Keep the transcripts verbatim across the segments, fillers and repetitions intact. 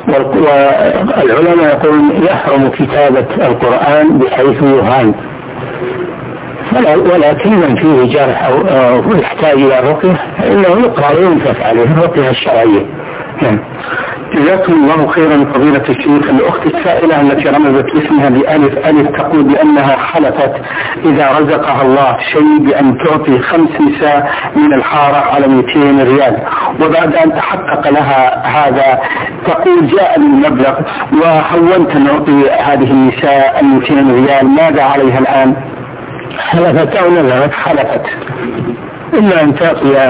والعلماء يقولون يحرم كتابة القرآن بحيث يهان، ولكن من فيه جرح أو يحتاج إلى الرقية إنه يقرأ وينفث عليه الرقية الشرعية. جزاكم الله خيرا فضيلة الشيخ. الأخت السائلة التي رمزت اسمها بألف ألف تقول بأنها حلفت إذا رزقها الله شيء بأن تعطي خمس نساء من الحارة على مئتين ريال، وبعد أن تحقق لها هذا تقول جاء المبلغ وحولت أن أعطي هذه النساء مئتين ريال، ماذا عليها الآن؟ حلفت أو نذرت؟ حلفت. إما أن تعطي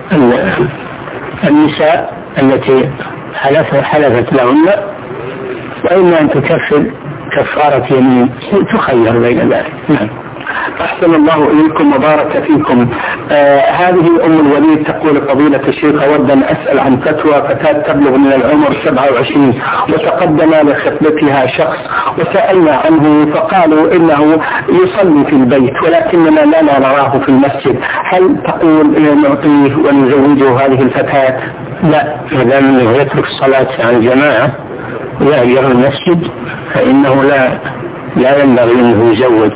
النساء التي حلفت حلفت لهن، وإما أن تكفر كفارة يمين، تخير بين ذلك. نعم. أحسن الله إليكم وبارك فيكم. آه هذه أم الوليد تقول فضيلة الشيخ أود أن أسأل عن فتوى فتاة تبلغ من العمر سبعة وعشرين وتقدم لخطبتها شخص وسألنا عنه فقالوا إنه يصلي في البيت ولكننا لا نراه في المسجد، هل تقول نعطيه ونزوجه هذه الفتاة؟ لا، إذا لم يترك الصلاة عن الجماعة ويهجر المسجد فإنه لا لا ينبغي أنه يزوج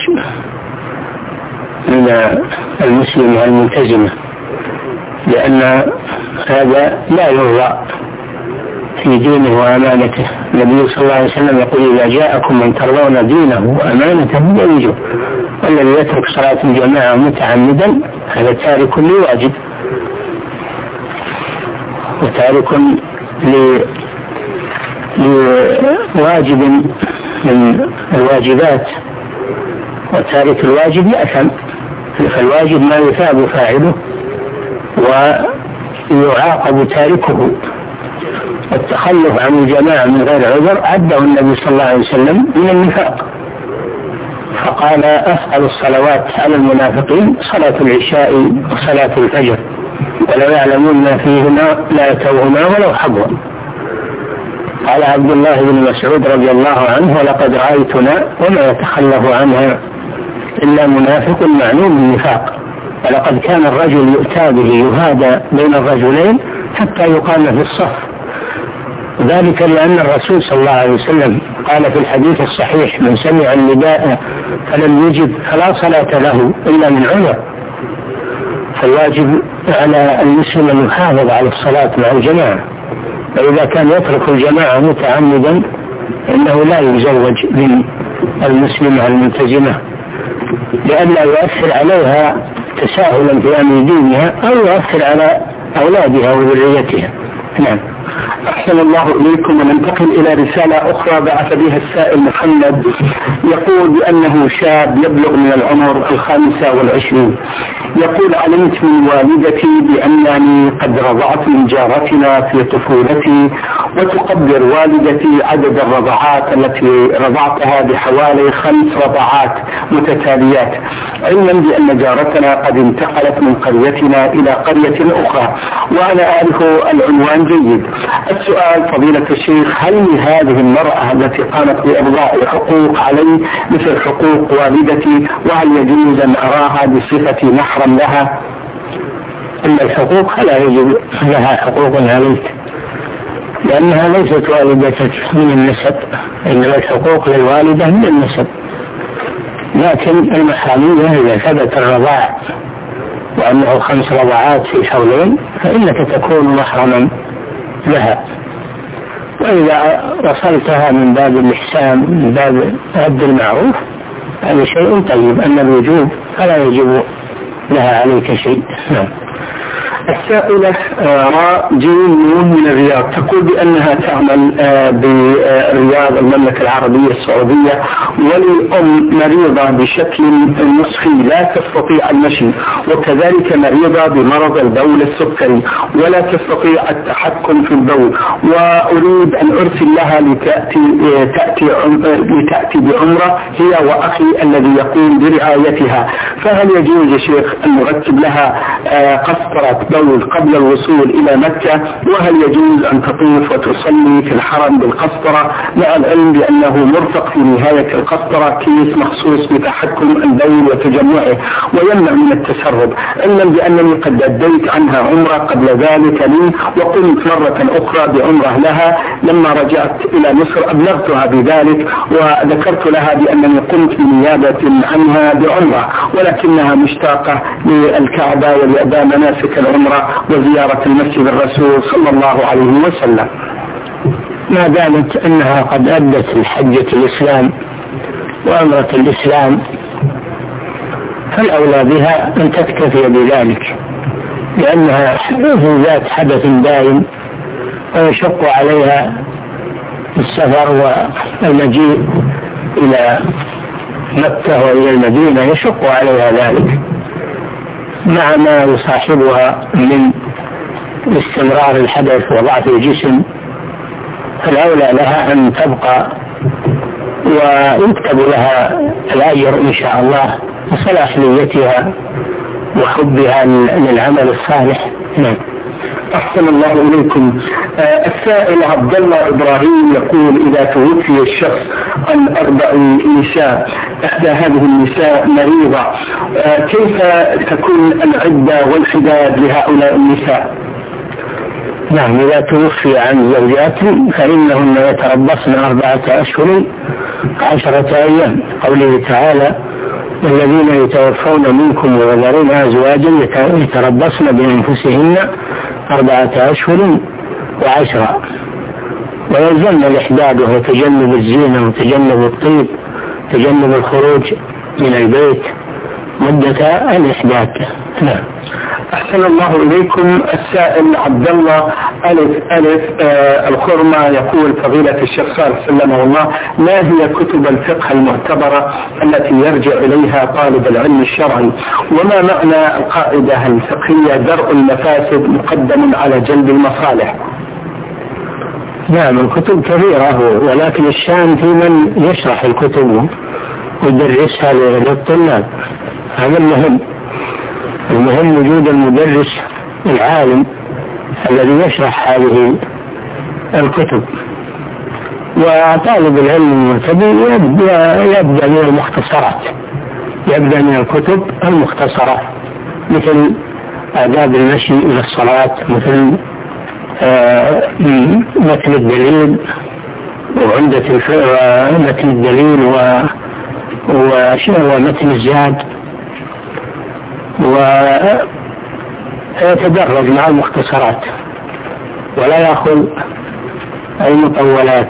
من المسلمة الملتزمة، لأن هذا لا يرضى في دينه وأمانته. النبي صلى الله عليه وسلم يقول إذا جاءكم من ترضون دينه وأمانته فزوجوه، والذي يترك صلاة الجماعة متعمدا هذا تارك لواجب وتارك لواجب من الواجبات، وتارك الواجب يأثم، فالواجب ما يثاب فاعله ويعاقب تاركه. والتخلف عن الجماعة من غير عذر عده النبي صلى الله عليه وسلم من النفاق، فقال أفعل الصلوات على المنافقين صلاة العشاء وصلاة الفجر ولو يعلمون ما فيهما لا يتوهما ولو حبوا. قال عبد الله بن مسعود رضي الله عنه ولقد رأيتنا وما يتخلف عنها إلا منافق معلوم النفاق، ولقد كان الرجل يؤتى به يهادى بين الرجلين حتى يقام في الصف، ذلك لأن الرسول صلى الله عليه وسلم قال في الحديث الصحيح من سمع النداء فلم يجب فلا صلاة له إلا من عذر. فالواجب على المسلم أن يحافظ على الصلاة مع الجماعة، وإذا كان يترك الجماعة متعمدا إنه لا يزوج من المسلمة الملتزمة لئلا يؤثر عليها تساهلا في أمر دينها أو يؤثر على أولادها وذريتها. نعم. أحسن الله إليكم. وننتقل إلى رسالة أخرى بعث بها السائل محمد يقول بأنه شاب يبلغ من العمر الخامسة والعشرين، يقول علمت من والدتي بأنني قد رضعت من جارتنا في طفولتي، وتقدر والدتي عدد الرضعات التي رضعتها بحوالي خمس رضعات متتاليات، علما بأن جارتنا قد انتقلت من قريتنا إلى قرية أخرى وأنا أعرف العنوان جيد. السؤال فضيلة الشيخ، هل لهذه المرأة التي قامت بإرضاء حقوق علي مثل حقوق والدتي، وهل يجوز أن أراها بصفة محرم لها؟ إن الحقوق لا يجب لها حقوق عليك لأنها ليست والدتك من النسب، إنما الحقوق للوالدة من النسب، لكن المحرمية إذا ثبت الرضاع وأنه خمس رضعات في حولين فإنك تكون محرما لها، وإذا وصلتها من باب الإحسان من باب رد المعروف هذا شيء طيب، أما الوجوب فلا يجب لها عليك شيء. نعم. السائلة راء جيم من الرياض تقول بأنها تعمل برياض المملكة العربية السعودية، وللأم مريضة بشكل نصفي لا تستطيع المشي، وكذلك مريضة بمرض البول السكري ولا تستطيع التحكم في البول، وأريد أن أرسل لها لتأتي, تأتي لتأتي بعمرة هي وأخي الذي يقوم برعايتها، فهل يجوز يا شيخ أن نرتب لها قسطرة بول قبل الوصول إلى مكة؟ وهل يجوز أن تطوف وتصلي في الحرم بالقسطرة مع العلم بأنه مرفق في نهاية القسطرة كيس مخصوص بتحكم البول وتجمعه ويمنع من التسرب، علما بأنني قد أديت عنها عمرة قبل ذلك لي وقمت مرة أخرى بعمرة لها لما رجعت إلى مصر، أبلغتها بذلك وذكرت لها بأنني قمت بنيابة عنها بعمرة ولكنها مشتاقة للكعبة ولأداء مناسك العمرة وزيارة المسجد الرسول صلى الله عليه وسلم. ما دامت أنها قد أدت الحجة الإسلام وعمرة الإسلام فالأولى بها أن تكتفي بذلك، لأنها ذات حدث دائم ويشق عليها السفر والمجيء إلى مكة وإلى المدينة، يشق عليها ذلك مع ما يصاحبها من استمرار الحدث وضعف الجسم، فالأولى لها أن تبقى ويكتب لها الأجر إن شاء الله لصلاح نيتها وحبها للعمل الصالح. نعم. أحسن الله إليكم. آه السائل عبد الله إبراهيم يقول: إذا توفي الشخص عن أربع نساء، إحدى هذه النساء مريضة، آه كيف تكون العدة والحداد لهؤلاء النساء؟ نعم، إذا توفي عن زوجات فإنهن يتربصن أربعة أشهر عشرة أيام، قوله تعالى: والذين يتوفون منكم ويذرون أزواجا يتربصن بأنفسهن أربعة أشهر وعشرة، ويلزمن الإحداد وهو تجنب الزينة وتجنب الطيب، تجنب الخروج من البيت مدة الإحداد. نعم. أحسن الله إليكم. السائل عبد الله ألف ألف آه الخرمة يقول: فضيلة الشيخ صالح سلمه الله، ما هي كتب الفقه المعتبرة التي يرجع إليها طالب العلم الشرعي؟ وما معنى القاعدة الفقهية درء المفاسد مقدم على جلب المصالح؟ نعم، الكتب كثيرة، ولكن الشان في من يشرح الكتب ويدرسها للطلاب، هذا المهم. المهم وجود المدرس العالم الذي يشرح هذه الكتب، وطالب العلم المرتدي يبدأ, يبدأ من المختصرات، يبدأ من الكتب المختصرة مثل آداب المشي إلى الصلاة، مثل آه متن الدليل وعمدة متن الدليل ومتن الزاد، ويتدرج مع المختصرات ولا يأخذ المطولات،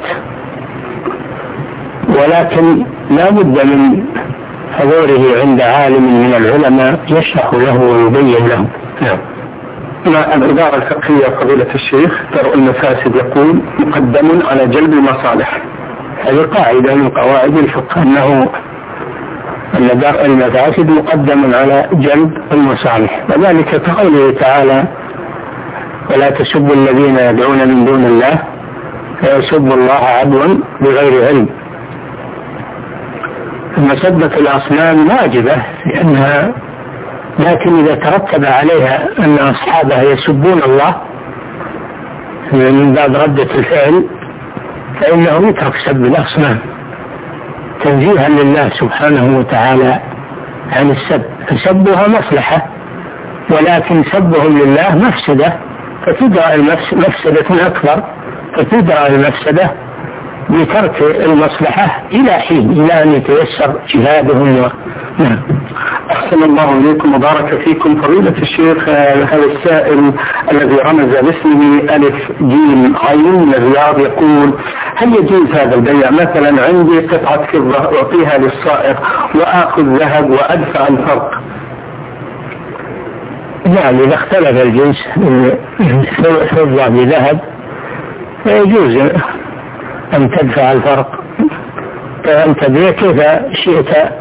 ولكن لا بد من حضوره عند عالم من العلماء يشرح له ويبين له. نعم. مع الإدارة الفقهية فضيلة الشيخ درء المفاسد يقول مقدم على جلب المصالح. هذه قاعدة من قواعد الفقه، أنه أن درء المفاسد مقدم على جلب المصالح، وذلك كقوله تعالى: ولا تسبوا الذين يدعون من دون الله فيسبوا الله عدوا بغير علم. مسبة الأصنام واجبة لأنها، لكن إذا ترتب عليها أن أصحابها يسبون الله من باب ردة الفعل فإنه يترك سب الأصنام تنزيها لله سبحانه وتعالى عن السب، فسبها مصلحة، ولكن سبهم لله مفسدة، فتدرى المفسدة أكبر، فتدرى المفسدة بترك المصلحة إلى حين، إلى أن يتيسر جهادهم. و... نعم. أحسن الله إليكم وبارك فيكم. فضيلة الشيخ، هذا السائل الذي رمز باسمه ألف جيم عين من الرياض يقول: هل يجوز هذا البيع؟ مثلا عندي قطعة فضة أعطيها للسائق وآخذ ذهب وأدفع الفرق. نعم، إذا اختلف الجنس فضة بذهب فيجوز أن تدفع الفرق، فأن تبيع كيف شئت،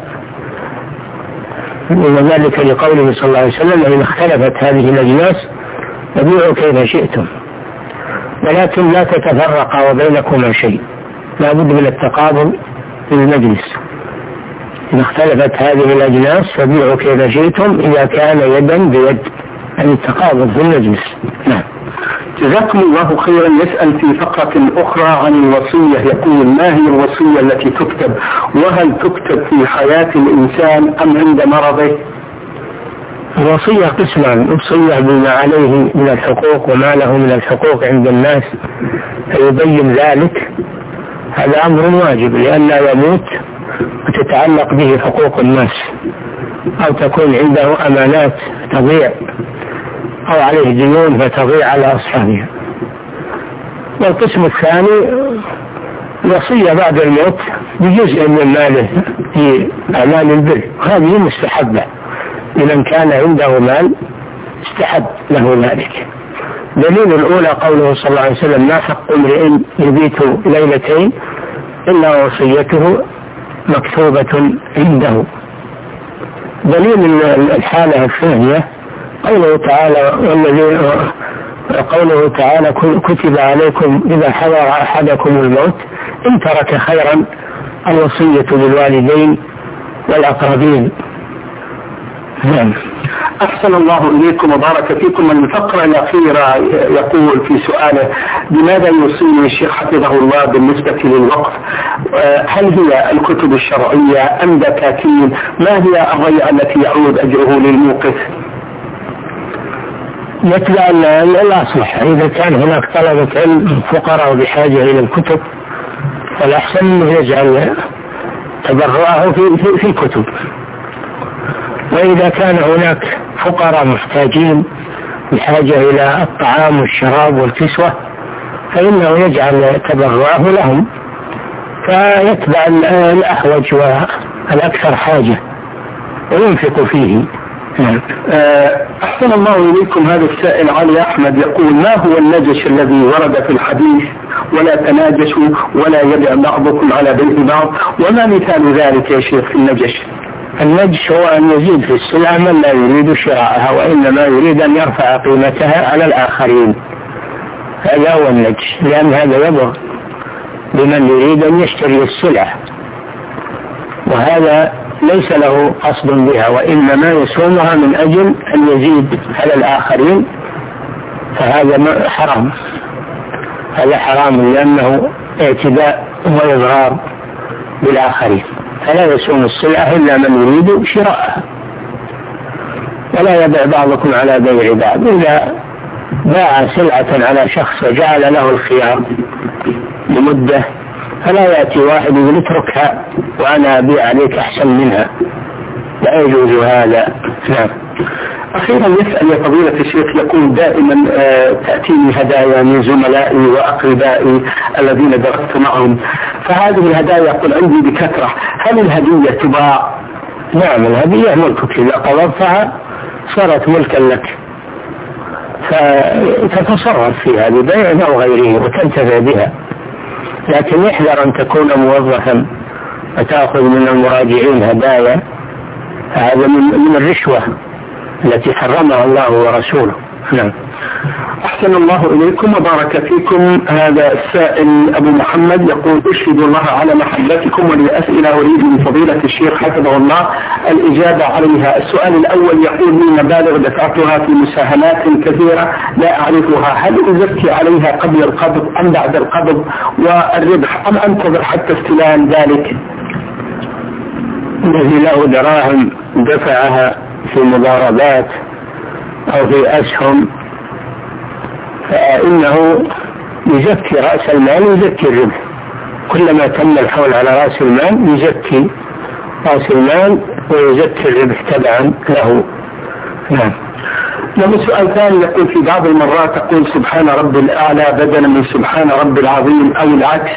وذلك لقوله صلى الله عليه وسلم: إذا اختلفت هذه الأجناس فبيعوا كيف شئتم، ولكن لا تتفرقا وبينكما شيء، لا بد من التقابل في المجلس. إذا اختلفت هذه الأجناس فبيعوا كيف شئتم إذا كان يدا بيد، يعني التقابض في المجلس. نعم. جزاكم الله خيرا. يسأل في فقرة أخرى عن الوصية، يقول: ما هي الوصية التي تكتب؟ وهل تكتب في حياة الإنسان أم عند مرضه؟ الوصية قسمان: وصية بما عليه من الحقوق وما له من الحقوق عند الناس فيبين ذلك، هذا أمر واجب لئلا يموت وتتعلق به حقوق الناس، أو تكون عنده أمانات تضيع، أو عليه ديون فتضيع على أصحابها. والقسم الثاني الوصية بعد الموت بجزء من ماله في أعمال البر، هذه مستحبة لمن كان عنده مال استحب له ذلك. دليل الأولى قوله صلى الله عليه وسلم: ما حق امرئ يبيت ليلتين إلا وصيته مكتوبة عنده. دليل الحالة الثانية قوله تعالى: والذين قوله تعالى: كتب عليكم إذا حضر أحدكم الموت إن ترك خيرا الوصية للوالدين والأقربين. نعم. أحسن الله إليكم وبارك فيكم. الفقرة الأخيرة يقول في سؤاله: لماذا يوصيني الشيخ حفظه الله بالنسبة للوقف؟ هل هي الكتب الشرعية أم دكاكين؟ ما هي الريعة التي يعود أجره للموقف؟ يتبع الأصلح. إذا كان هناك طلبة علم فقراء بحاجة إلى الكتب فالأحسن أنه يجعل تبرعه في, في, في الكتب. وإذا كان هناك فقراء محتاجين بحاجة إلى الطعام والشراب والكسوة فإنه يجعل تبرعه لهم، فيتبع الأحوج والأكثر حاجة وينفق فيه. أحسن الله إليكم. هذا السائل علي أحمد يقول: ما هو النجش الذي ورد في الحديث ولا تناجشوا ولا يبيع بعضكم على بيع بعض؟ وما مثال ذلك يا شيخ في النجش؟ النجش هو أن يزيد في السلعة من لا يريد شراءها وإنما يريد أن يرفع قيمتها على الآخرين، هذا هو النجش، لأن هذا يضر بمن يريد أن يشتري السلعة، وهذا ليس له قصد بها وإنما يصومها من أجل أن يزيد على الآخرين، فهذا حرام، هذا حرام لأنه اعتداء وإضرار بالآخرين. فلا يصوم السلعة إلا من يريد شراءها. ولا يبيع بعضكم على بيع بعض. إذا باع سلعة على شخص وجعل له الخيار لمدة فلا يأتي واحد يقول اتركها وأنا أبيع عليك أحسن منها، لا يجوز هذا. نعم. أخيرا يسأل يا فضيلة الشيخ، يقول: دائما تأتيني هدايا من زملائي وأقربائي الذين درست معهم، فهذه الهدايا يقول عندي بكثرة، هل الهدية تباع؟ نعم، الهدية ملكك، إذا قبضتها صارت ملكا لك فتتصرف فيها ببيع أو غيره وتنتفع بها، لكن يحذر أن تكون موظفا وتأخذ من المراجعين هدايا، هذا من الرشوة التي حرمها الله ورسوله. نعم. أحسن الله إليكم وبارك فيكم. هذا السائل أبو محمد يقول: أشهد الله على محبتكم ولي أسئلة أريد من فضيلة الشيخ حفظه الله الإجابة عليها. السؤال الأول يقول: لي مبالغ دفعتها في مساهمات كثيرة لا أعرفها، هل أزكي عليها قبل القبض أم بعد القبض والربح أم أنتظر حتى استلام ذلك؟ الذي له دراهم دفعها في مضاربات أو في أسهم فإنه يزكي رأس المال ويزكي الربح، كلما تم الحول على رأس المال يزكي رأس المال ويزكي الربح تبعا له. نعم. لما سؤال ثاني يقول: في بعض المرات تقول سبحان ربي الأعلى بدلا من سبحان ربي العظيم أو العكس.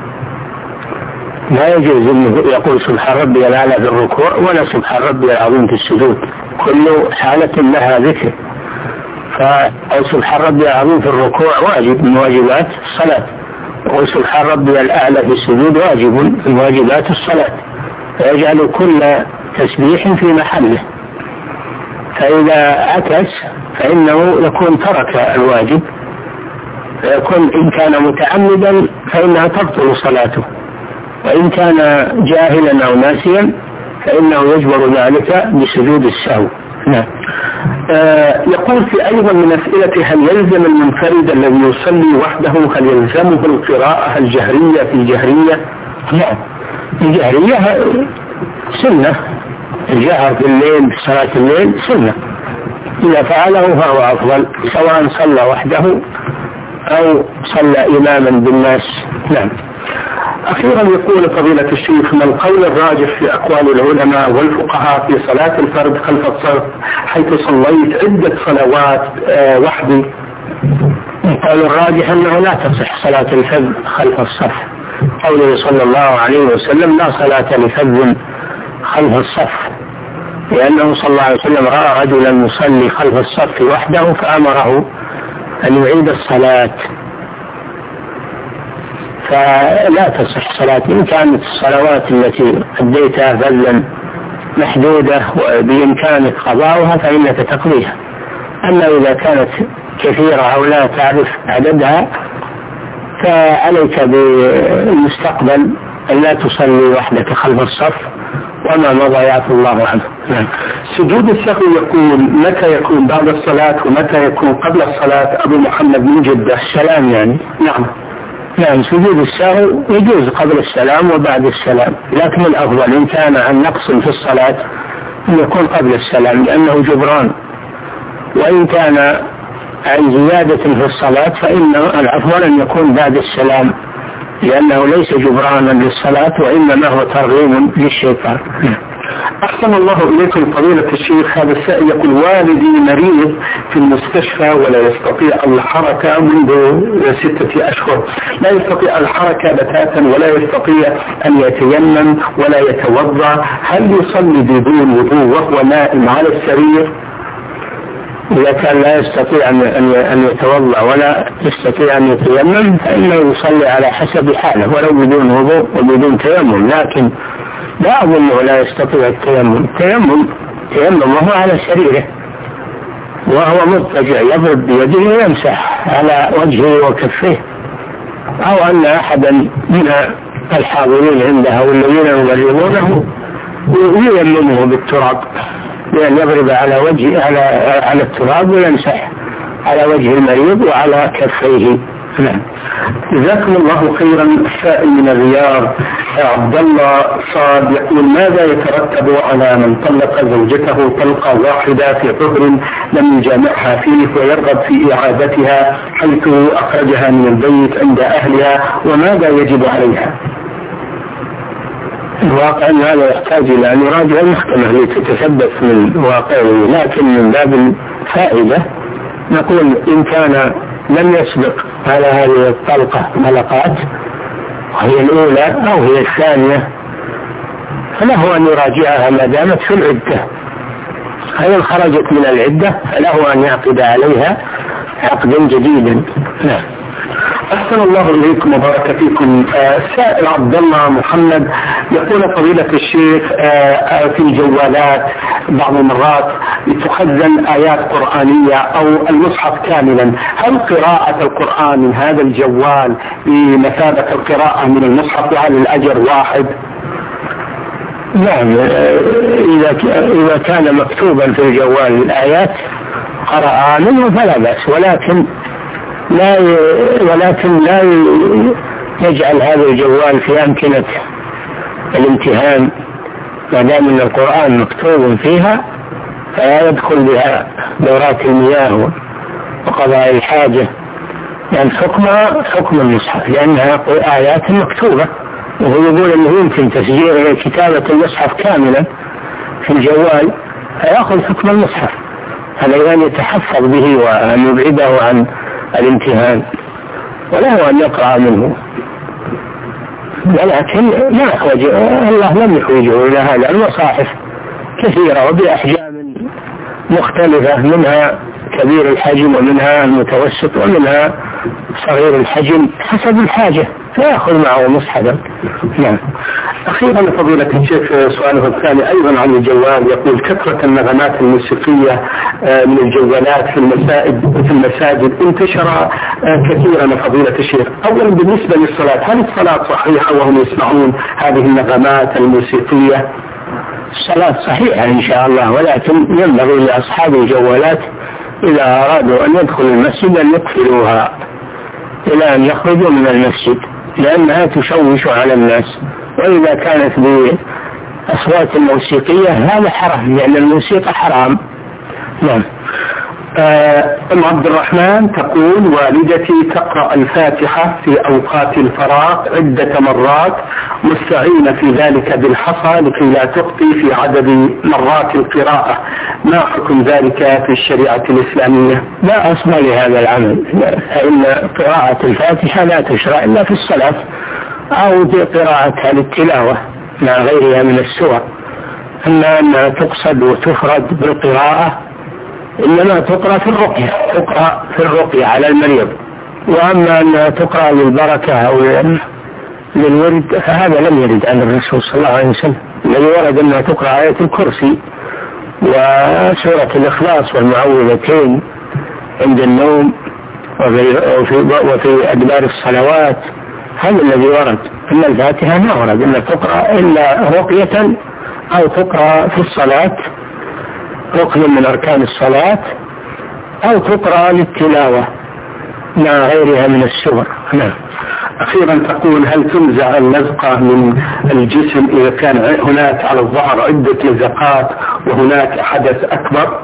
لا يجوز أنه يقول سبحان ربي الأعلى في الركوع ولا سبحان ربي العظيم في السجود، كل حالة لها ذكر. أو سبحان ربي العظيم في الركوع واجب من واجبات الصلاة، وسبحان ربي الأعلى في السجود واجب من واجبات الصلاة، فيجعل كل تسبيح في محله، فإذا عكس فإنه يكون ترك الواجب، فيكون إن كان متعمدا فإنها تبطل صلاته، وإن كان جاهلا أو ناسيا فإنه يجبر ذلك بسجود السهو. نعم. آه يقول في أيضا من أسئلة: هل يلزم المنفرد الذي يصلي وحده هل يلزمه القراءة الجهرية في جهرية؟ نعم، الجهرية سنة، الجهر في الليل في صلاة الليل سنة، إذا فعله فهو أفضل سواء صلى وحده أو صلى إماما بالناس. نعم. أخيرا يقول فضيلة الشيخ: ما القول الراجح في أقوال العلماء والفقهاء في صلاة الفرد خلف الصف حيث صليت عدة صلوات آه وحدي؟ القول الراجح أنه لا تصح صلاة الفرد خلف الصف، قوله صلى الله عليه وسلم: لا صلاة لفرد خلف الصف، لأنه صلى الله عليه وسلم رأى رجلا يصلي خلف الصف وحده فأمره أن يعيد الصلاة، فلا تصح صلاة. إن كانت الصلوات التي أديتها فذا محدودة وبإمكانك قضاؤها فإنك تقضيها، أما إذا كانت كثيرة أو لا تعرف عددها فعليك بالمستقبل أن لا تصلي وحدك خلف الصف وما مضى يعفو الله عنه. نعم. سجود السهو يقول: متى يكون بعد الصلاة ومتى يكون قبل الصلاة؟ أبو محمد من جدة. السلام يعني. نعم. نعم، سجود السهو يجوز قبل السلام وبعد السلام، لكن الأفضل إن كان عن نقص في الصلاة أن يكون قبل السلام لأنه جبران، وإن كان عن زيادة في الصلاة فإن الأفضل أن يكون بعد السلام لأنه ليس جبرانا للصلاة وإنما هو ترغيم للشيطان. أحسن الله إليكم فضيلة الشيخ. هذا السائل يقول: والدي مريض في المستشفى ولا يستطيع الحركة منذ ستة أشهر، لا يستطيع الحركة بتاتا ولا يستطيع أن يتيمم ولا يتوضأ، هل يصلي بدون وضوء وهو نائم على السرير؟ إذا كان لا يستطيع أن يتوضأ ولا يستطيع أن يتيمم فإنه يصلي على حسب حاله ولو بدون وضوء وبدون تيمم، لكن لا أظنه لا يستطيع التيمم. التيمم تيمم وهو على سريره وهو مضطجع يضرب بيده ويمسح على وجهه وكفيه، أو أن أحدا من الحاضرين عنده والذين يمرضونه ييممه بالتراب، بأن يضرب على وجه على على التراب ويمسح على وجه المريض وعلى كفيه. نعم. جزاكم الله خيرا. السائل من الرياض عبد الله صاد يقول: ماذا يترتب على من طلق زوجته طلقة واحدة في طهر لم يجامعها فيه ويرغب في إعادتها حيث أخرجها من البيت عند أهلها، وماذا يجب عليها؟ الواقع أن هذا يحتاج إلى أن يراجع المحكمة لتتثبت من واقعه، لكن من باب الفائدة نقول إن كان لم يسبق على هذه الطلقة طلقات وهي الأولى أو هي الثانية فله أن يراجعها ما دامت في العدة، فإن خرجت من العدة فله أن يعقد عليها عقدا جديدا. نعم. أحسن الله إليكم وبارك فيكم. السائل آه عبد الله محمد يقول: فضيلة الشيخ آه آه في الجوالات بعض المرات تخزن آيات قرآنية أو المصحف كاملا، هل قراءة القرآن من هذا الجوال بمثابة القراءة من المصحف وهل الأجر واحد؟ نعم، إذا إذا كان مكتوبا في الجوال الآيات قرأ منه فلا بأس، ولكن لا ولكن لا يجعل هذا الجوال في أمكنة الامتهان ما دام أن القرآن مكتوب فيها، فلا يدخل بها دورات المياه وقضاء الحاجة، لأن حكمها حكم المصحف لأنها آيات مكتوبة، وهو يقول أنه يمكن تسجيل كتابة المصحف كاملا في الجوال فيأخذ حكم المصحف، هذا أن يتحفظ به وأن يبعده عن الامتهان وله أن يقرأ منه، ولكن لا يحوج الله لم يحوجه إلى هذا. المصاحف كثيرة وبأحجام مختلفة، منها كبير الحجم ومنها المتوسط ومنها صغير الحجم حسب الحاجة فيأخذ معه مصحفا. نعم. أخيرا فضيلة الشيخ سؤاله الثاني أيضا عن الجوال يقول: كثرة النغمات الموسيقية من الجوالات في المساجد في المساجد انتشر كثيرا فضيلة الشيخ. أولا بالنسبة للصلاة، هل الصلاة صحيحة وهم يسمعون هذه النغمات الموسيقية؟ الصلاة صحيحة إن شاء الله، ولكن ينبغي لأصحاب الجوالات إذا أرادوا أن يدخلوا المسجد أن يقفلوها إلى أن يخرجوا من المسجد، لأنها تشوش على الناس. وإذا كانت بأصوات موسيقية هذا حرام، لأن الموسيقى حرام. نعم. آه، أم عبد الرحمن تقول: والدتي تقرأ الفاتحة في أوقات الفراغ عدة مرات، مستعينة في ذلك بالحصى لكي لا تخطي في عدد مرات القراءة، ما حكم ذلك في الشريعة الإسلامية؟ لا أصل لهذا العمل، فإن قراءة الفاتحة لا تشرع إلا في الصلاة أو قراءتها للتلاوة مع غيرها من السور. أما أنها تقصد وتفرد بالقراءة إنما تقرأ في الرقية، تقرأ في الرقية على المريض. وأما أنها تقرأ للبركة أو للورد فهذا لم يرد عن الرسول صلى الله عليه وسلم. الذي ورد أنها تقرأ آية الكرسي وسورة الإخلاص والمعوذتين عند النوم وفي, وفي أدبار الصلوات، هذا الذي ورد. أما الفاتحة ما ورد أنها تقرأ إلا رقية أو تقرأ في الصلاة ركن من أركان الصلاة أو تقرأ للتلاوة مع غيرها من السور. نعم. أخيرا تقول: هل تنزع اللزقة من الجسم إذا كان هناك على الظهر عدة لزقات وهناك حدث أكبر؟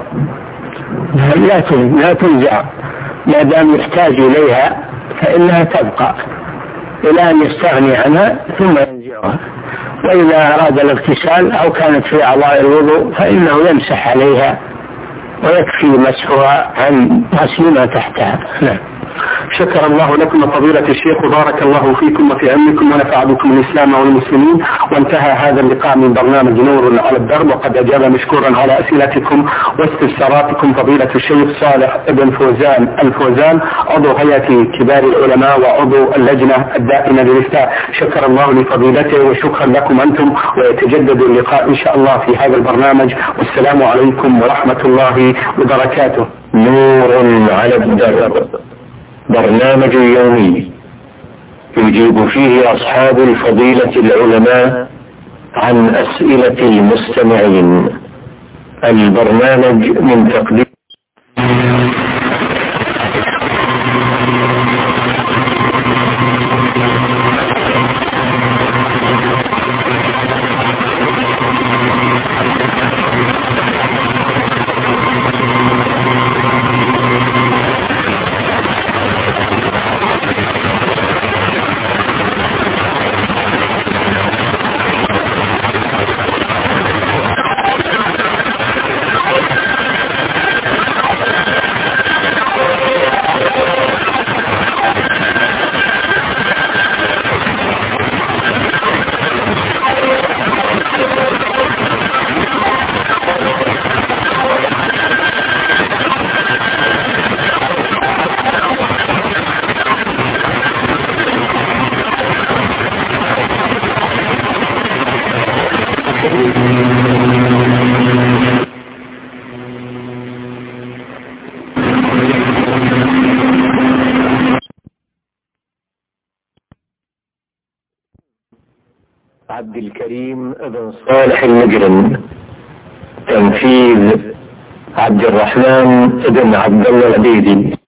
لا تنزع ما دام يحتاج إليها فإنها تبقى إلى أن يستغني عنها ثم ينزعها. وإذا أراد الاغتسال أو كانت في أعضاء الوضوء فإنه يمسح عليها ويكفي مسحها عن غسل ما تحتها. نعم. شكر الله لكم فضيلة الشيخ وبارك الله فيكم وفي علمكم ونفع بكم الإسلام والمسلمين. وانتهى هذا اللقاء من برنامج نور على الدرب، وقد أجاب مشكورا على أسئلتكم واستفساراتكم فضيلة الشيخ صالح ابن فوزان الفوزان، عضو هيئة كبار العلماء وعضو اللجنة الدائمة للإفتاء. شكر الله لفضيلته وشكرا لكم أنتم، ويتجدد اللقاء إن شاء الله في هذا البرنامج، والسلام عليكم ورحمة الله وبركاته. نور على الدرب، برنامج يومي يجيب فيه أصحاب الفضيلة العلماء عن أسئلة المستمعين. البرنامج من تقديم عبد الكريم بن صالح المجرم، تنفيذ عبد الرحمن بن عبد الله العبيدي.